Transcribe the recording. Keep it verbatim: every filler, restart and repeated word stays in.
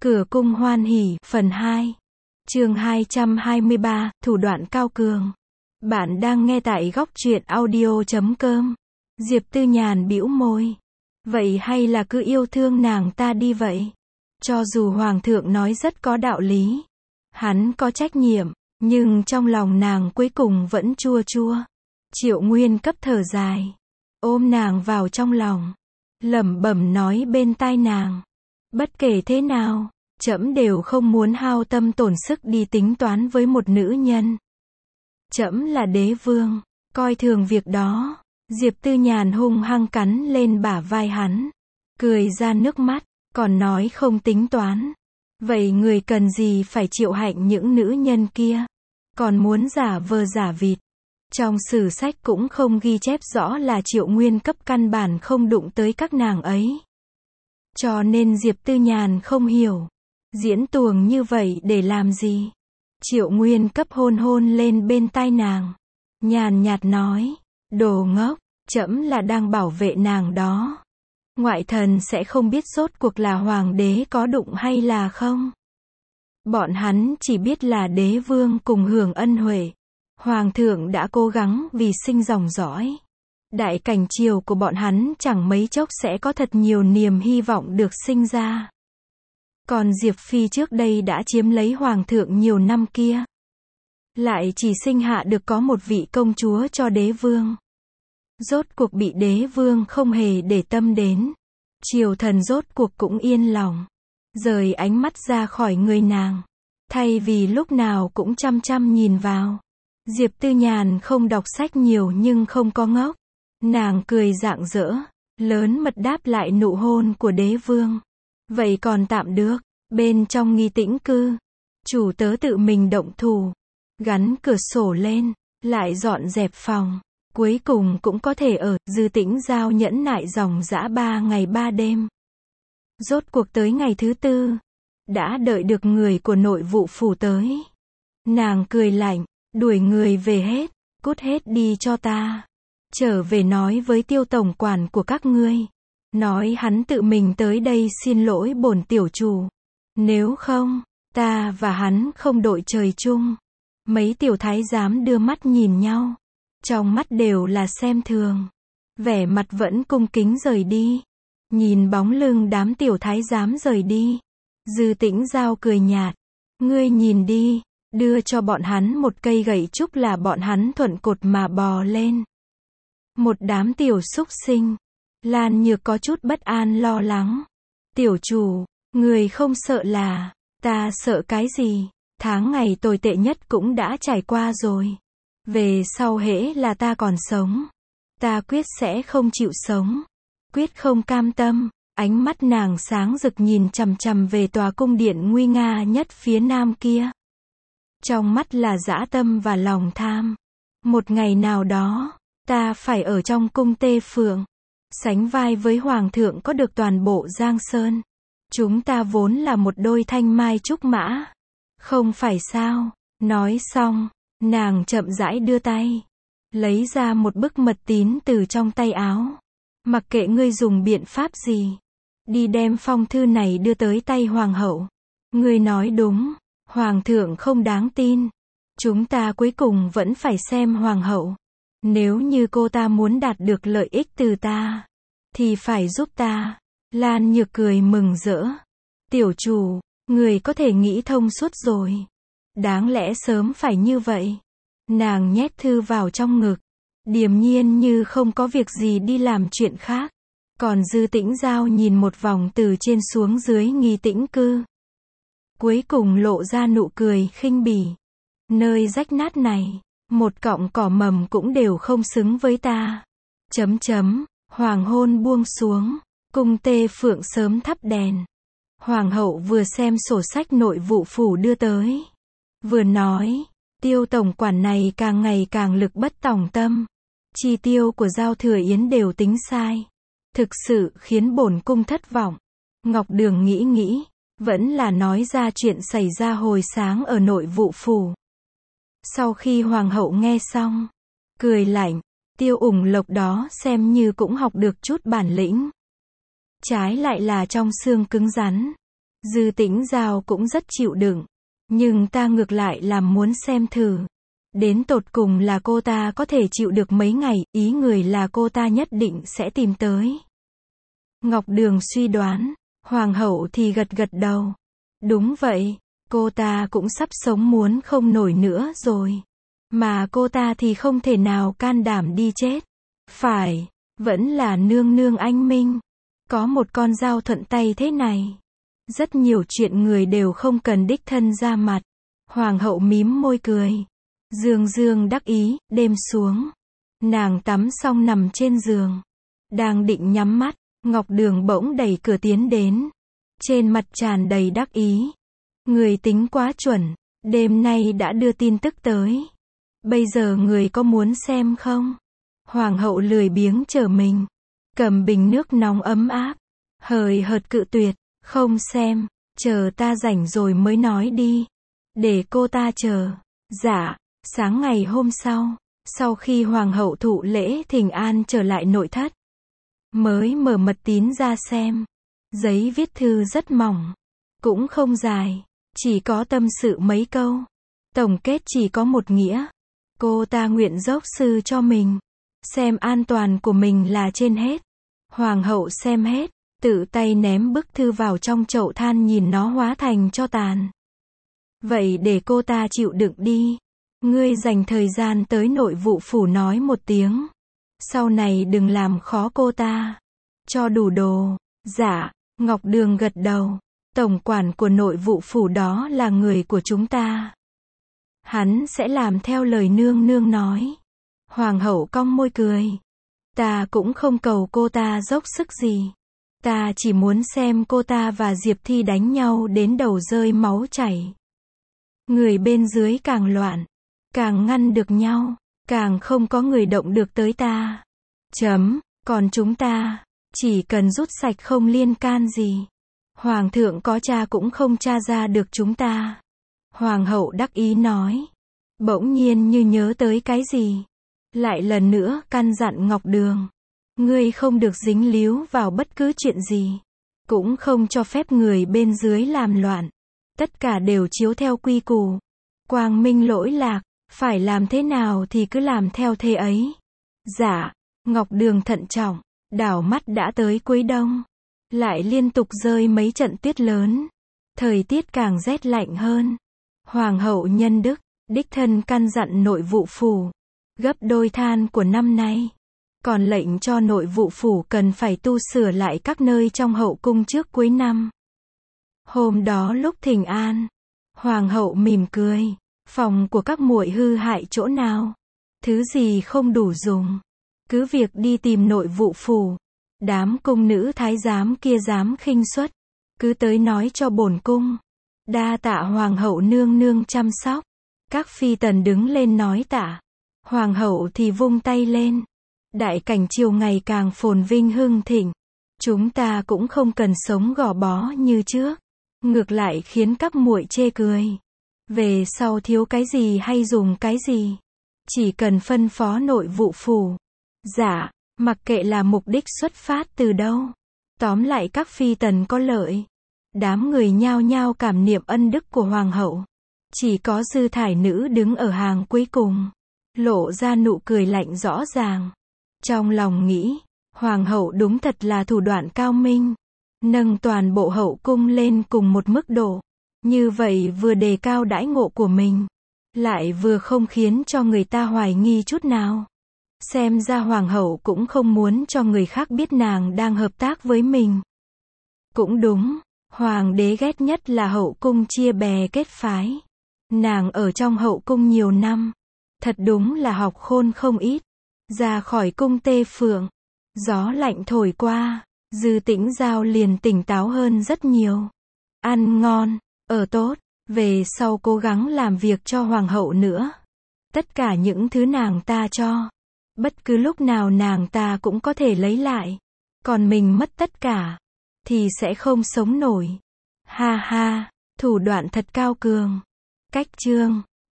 Cửa cung hoan hỉ, phần hai. Chương hai trăm hai mươi ba, thủ đoạn cao cường. Bạn đang nghe tại góc truyện audio chấm com. Diệp Tư Nhàn bĩu môi. Vậy hay là cứ yêu thương nàng ta đi vậy? Cho dù hoàng thượng nói rất có đạo lý, hắn có trách nhiệm, nhưng trong lòng nàng cuối cùng vẫn chua chua. Triệu Nguyên cấp thở dài, ôm nàng vào trong lòng, lẩm bẩm nói bên tai nàng. Bất kể thế nào, trẫm đều không muốn hao tâm tổn sức đi tính toán với một nữ nhân. Trẫm là đế vương, coi thường việc đó. Diệp Tư Nhàn hung hăng cắn lên bả vai hắn, cười ra nước mắt, còn nói không tính toán. Vậy người cần gì phải chịu hạnh những nữ nhân kia, còn muốn giả vờ giả vịt. Trong sử sách cũng không ghi chép rõ là Triệu Nguyên cấp căn bản không đụng tới các nàng ấy. Cho nên Diệp Tư Nhàn không hiểu, diễn tuồng như vậy để làm gì? Triệu Nguyên cấp hôn hôn lên bên tai nàng, nhàn nhạt nói, đồ ngốc, trẫm là đang bảo vệ nàng đó. Ngoại thần sẽ không biết rốt cuộc là hoàng đế có đụng hay là không. Bọn hắn chỉ biết là đế vương cùng hưởng ân huệ. Hoàng thượng đã cố gắng vì sinh dòng dõi. Đại cảnh triều của bọn hắn chẳng mấy chốc sẽ có thật nhiều niềm hy vọng được sinh ra. Còn Diệp Phi trước đây đã chiếm lấy hoàng thượng nhiều năm kia, lại chỉ sinh hạ được có một vị công chúa cho đế vương. Rốt cuộc bị đế vương không hề để tâm đến. Triều thần rốt cuộc cũng yên lòng, rời ánh mắt ra khỏi người nàng, thay vì lúc nào cũng chăm chăm nhìn vào. Diệp Tư Nhàn không đọc sách nhiều nhưng không có ngốc. Nàng cười rạng rỡ, lớn mật đáp lại nụ hôn của đế vương. Vậy còn tạm được. Bên trong nghi tĩnh cư, chủ tớ tự mình động thủ, gắn cửa sổ lên, lại dọn dẹp phòng. Cuối cùng cũng có thể ở. Dư Tĩnh Giao nhẫn nại dòng dã ba ngày ba đêm. Rốt cuộc tới ngày thứ tư, đã đợi được người của nội vụ phủ tới. Nàng cười lạnh, đuổi người về hết, cút hết đi cho ta. Trở về nói với Tiêu tổng quản của các ngươi, nói hắn tự mình tới đây xin lỗi bổn tiểu chủ. Nếu không, ta và hắn không đội trời chung. Mấy tiểu thái giám đưa mắt nhìn nhau, trong mắt đều là xem thường, vẻ mặt vẫn cung kính rời đi. Nhìn bóng lưng đám tiểu thái giám rời đi, Dư Tĩnh Giao cười nhạt, ngươi nhìn đi, đưa cho bọn hắn một cây gậy trúc là bọn hắn thuận cột mà bò lên. Một đám tiểu súc sinh. Lan Nhược có chút bất an lo lắng. Tiểu chủ, người không sợ là, ta sợ cái gì? Tháng ngày tồi tệ nhất cũng đã trải qua rồi. Về sau hễ là ta còn sống, ta quyết sẽ không chịu sống. Quyết không cam tâm. Ánh mắt nàng sáng rực nhìn chằm chằm về tòa cung điện nguy nga nhất phía nam kia. Trong mắt là dã tâm và lòng tham. Một ngày nào đó, ta phải ở trong cung Tê Phượng, sánh vai với hoàng thượng có được toàn bộ Giang Sơn. Chúng ta vốn là một đôi thanh mai trúc mã, không phải sao? Nói xong, nàng chậm rãi đưa tay, lấy ra một bức mật tín từ trong tay áo. Mặc kệ ngươi dùng biện pháp gì, đi đem phong thư này đưa tới tay hoàng hậu. Ngươi nói đúng, hoàng thượng không đáng tin. Chúng ta cuối cùng vẫn phải xem hoàng hậu. Nếu như cô ta muốn đạt được lợi ích từ ta, thì phải giúp ta. Lan Nhược cười mừng rỡ. Tiểu chủ, người có thể nghĩ thông suốt rồi. Đáng lẽ sớm phải như vậy. Nàng nhét thư vào trong ngực, điềm nhiên như không có việc gì đi làm chuyện khác. Còn Dư Tĩnh Giao nhìn một vòng từ trên xuống dưới nghi tĩnh cư, cuối cùng lộ ra nụ cười khinh bỉ. Nơi rách nát này, một cọng cỏ mầm cũng đều không xứng với ta. Chấm chấm, hoàng hôn buông xuống, cung Tê Phượng sớm thắp đèn. Hoàng hậu vừa xem sổ sách nội vụ phủ đưa tới, vừa nói, Tiêu tổng quản này càng ngày càng lực bất tòng tâm. Chi tiêu của Giao Thừa Yến đều tính sai. Thực sự khiến bổn cung thất vọng. Ngọc Đường nghĩ nghĩ, vẫn là nói ra chuyện xảy ra hồi sáng ở nội vụ phủ. Sau khi hoàng hậu nghe xong, cười lạnh, Tiêu ủng lộc đó xem như cũng học được chút bản lĩnh. Trái lại là trong xương cứng rắn. Dư Tĩnh Giao cũng rất chịu đựng. Nhưng ta ngược lại làm muốn xem thử. Đến tột cùng là cô ta có thể chịu được mấy ngày, ý người là cô ta nhất định sẽ tìm tới. Ngọc Đường suy đoán, Hoàng hậu thì gật gật đầu. Đúng vậy, cô ta cũng sắp sống muốn không nổi nữa rồi. Mà cô ta thì không thể nào can đảm đi chết. Phải, vẫn là nương nương anh minh. Có một con dao thuận tay thế này. Rất nhiều chuyện người đều không cần đích thân ra mặt. Hoàng hậu mím môi cười. Dương dương đắc ý, đêm xuống. Nàng tắm xong nằm trên giường. Đang định nhắm mắt, Ngọc Đường bỗng đẩy cửa tiến đến. Trên mặt tràn đầy đắc ý. Người tính quá chuẩn, đêm nay đã đưa tin tức tới. Bây giờ người có muốn xem không? Hoàng hậu lười biếng trở mình. Cầm bình nước nóng ấm áp. Hời hợt cự tuyệt, không xem, chờ ta rảnh rồi mới nói đi. Để cô ta chờ. Dạ, sáng ngày hôm sau, sau khi Hoàng hậu thụ lễ thỉnh an trở lại nội thất. Mới mở mật tín ra xem. Giấy viết thư rất mỏng. Cũng không dài. Chỉ có tâm sự mấy câu. Tổng kết chỉ có một nghĩa. Cô ta nguyện dốc sư cho mình. Xem an toàn của mình là trên hết. Hoàng hậu xem hết. Tự tay ném bức thư vào trong chậu than nhìn nó hóa thành tro tàn. Vậy để cô ta chịu đựng đi. Ngươi dành thời gian tới nội vụ phủ nói một tiếng. Sau này đừng làm khó cô ta. Cho đủ đồ. Dạ, Ngọc Đường gật đầu. Tổng quản của nội vụ phủ đó là người của chúng ta. Hắn sẽ làm theo lời nương nương nói. Hoàng hậu cong môi cười. Ta cũng không cầu cô ta dốc sức gì. Ta chỉ muốn xem cô ta và Diệp Thi đánh nhau đến đầu rơi máu chảy. Người bên dưới càng loạn, càng ngăn được nhau, càng không có người động được tới ta. Chấm, còn chúng ta, chỉ cần rút sạch không liên can gì. Hoàng thượng có tra cũng không tra ra được chúng ta. Hoàng hậu đắc ý nói. Bỗng nhiên như nhớ tới cái gì. Lại lần nữa căn dặn Ngọc Đường. Ngươi không được dính líu vào bất cứ chuyện gì. Cũng không cho phép người bên dưới làm loạn. Tất cả đều chiếu theo quy củ. Quang minh lỗi lạc, phải làm thế nào thì cứ làm theo thế ấy. Dạ, Ngọc Đường thận trọng, đảo mắt đã tới cuối đông. Lại liên tục rơi mấy trận tuyết lớn. Thời tiết càng rét lạnh hơn. Hoàng hậu nhân đức, đích thân căn dặn nội vụ phủ. Gấp đôi than của năm nay. Còn lệnh cho nội vụ phủ cần phải tu sửa lại các nơi trong hậu cung trước cuối năm. Hôm đó lúc thỉnh an, Hoàng hậu mỉm cười. Phòng của các muội hư hại chỗ nào? Thứ gì không đủ dùng? Cứ việc đi tìm nội vụ phủ. Đám cung nữ thái giám kia dám khinh suất. Cứ tới nói cho bổn cung. Đa tạ Hoàng hậu nương nương chăm sóc. Các phi tần đứng lên nói tạ. Hoàng hậu thì vung tay lên. Đại cảnh triều ngày càng phồn vinh hưng thịnh. Chúng ta cũng không cần sống gò bó như trước. Ngược lại khiến các muội chê cười. Về sau thiếu cái gì hay dùng cái gì. Chỉ cần phân phó nội vụ phủ. Dạ, mặc kệ là mục đích xuất phát từ đâu. Tóm lại các phi tần có lợi. Đám người nhao nhao cảm niệm ân đức của Hoàng hậu. Chỉ có Dư Thải Nữ đứng ở hàng cuối cùng. Lộ ra nụ cười lạnh rõ ràng. Trong lòng nghĩ, Hoàng hậu đúng thật là thủ đoạn cao minh. Nâng toàn bộ hậu cung lên cùng một mức độ. Như vậy vừa đề cao đãi ngộ của mình. Lại vừa không khiến cho người ta hoài nghi chút nào. Xem ra Hoàng hậu cũng không muốn cho người khác biết nàng đang hợp tác với mình. Cũng đúng, Hoàng đế ghét nhất là hậu cung chia bè kết phái. Nàng ở trong hậu cung nhiều năm. Thật đúng là học khôn không ít. Ra khỏi cung Tê Phượng. Gió lạnh thổi qua. Dư Tĩnh Giao liền tỉnh táo hơn rất nhiều. Ăn ngon, ở tốt. Về sau cố gắng làm việc cho Hoàng hậu nữa. Tất cả những thứ nàng ta cho. Bất cứ lúc nào nàng ta cũng có thể lấy lại. Còn mình mất tất cả. Thì sẽ không sống nổi. Ha ha, thủ đoạn thật cao cường. Cách chương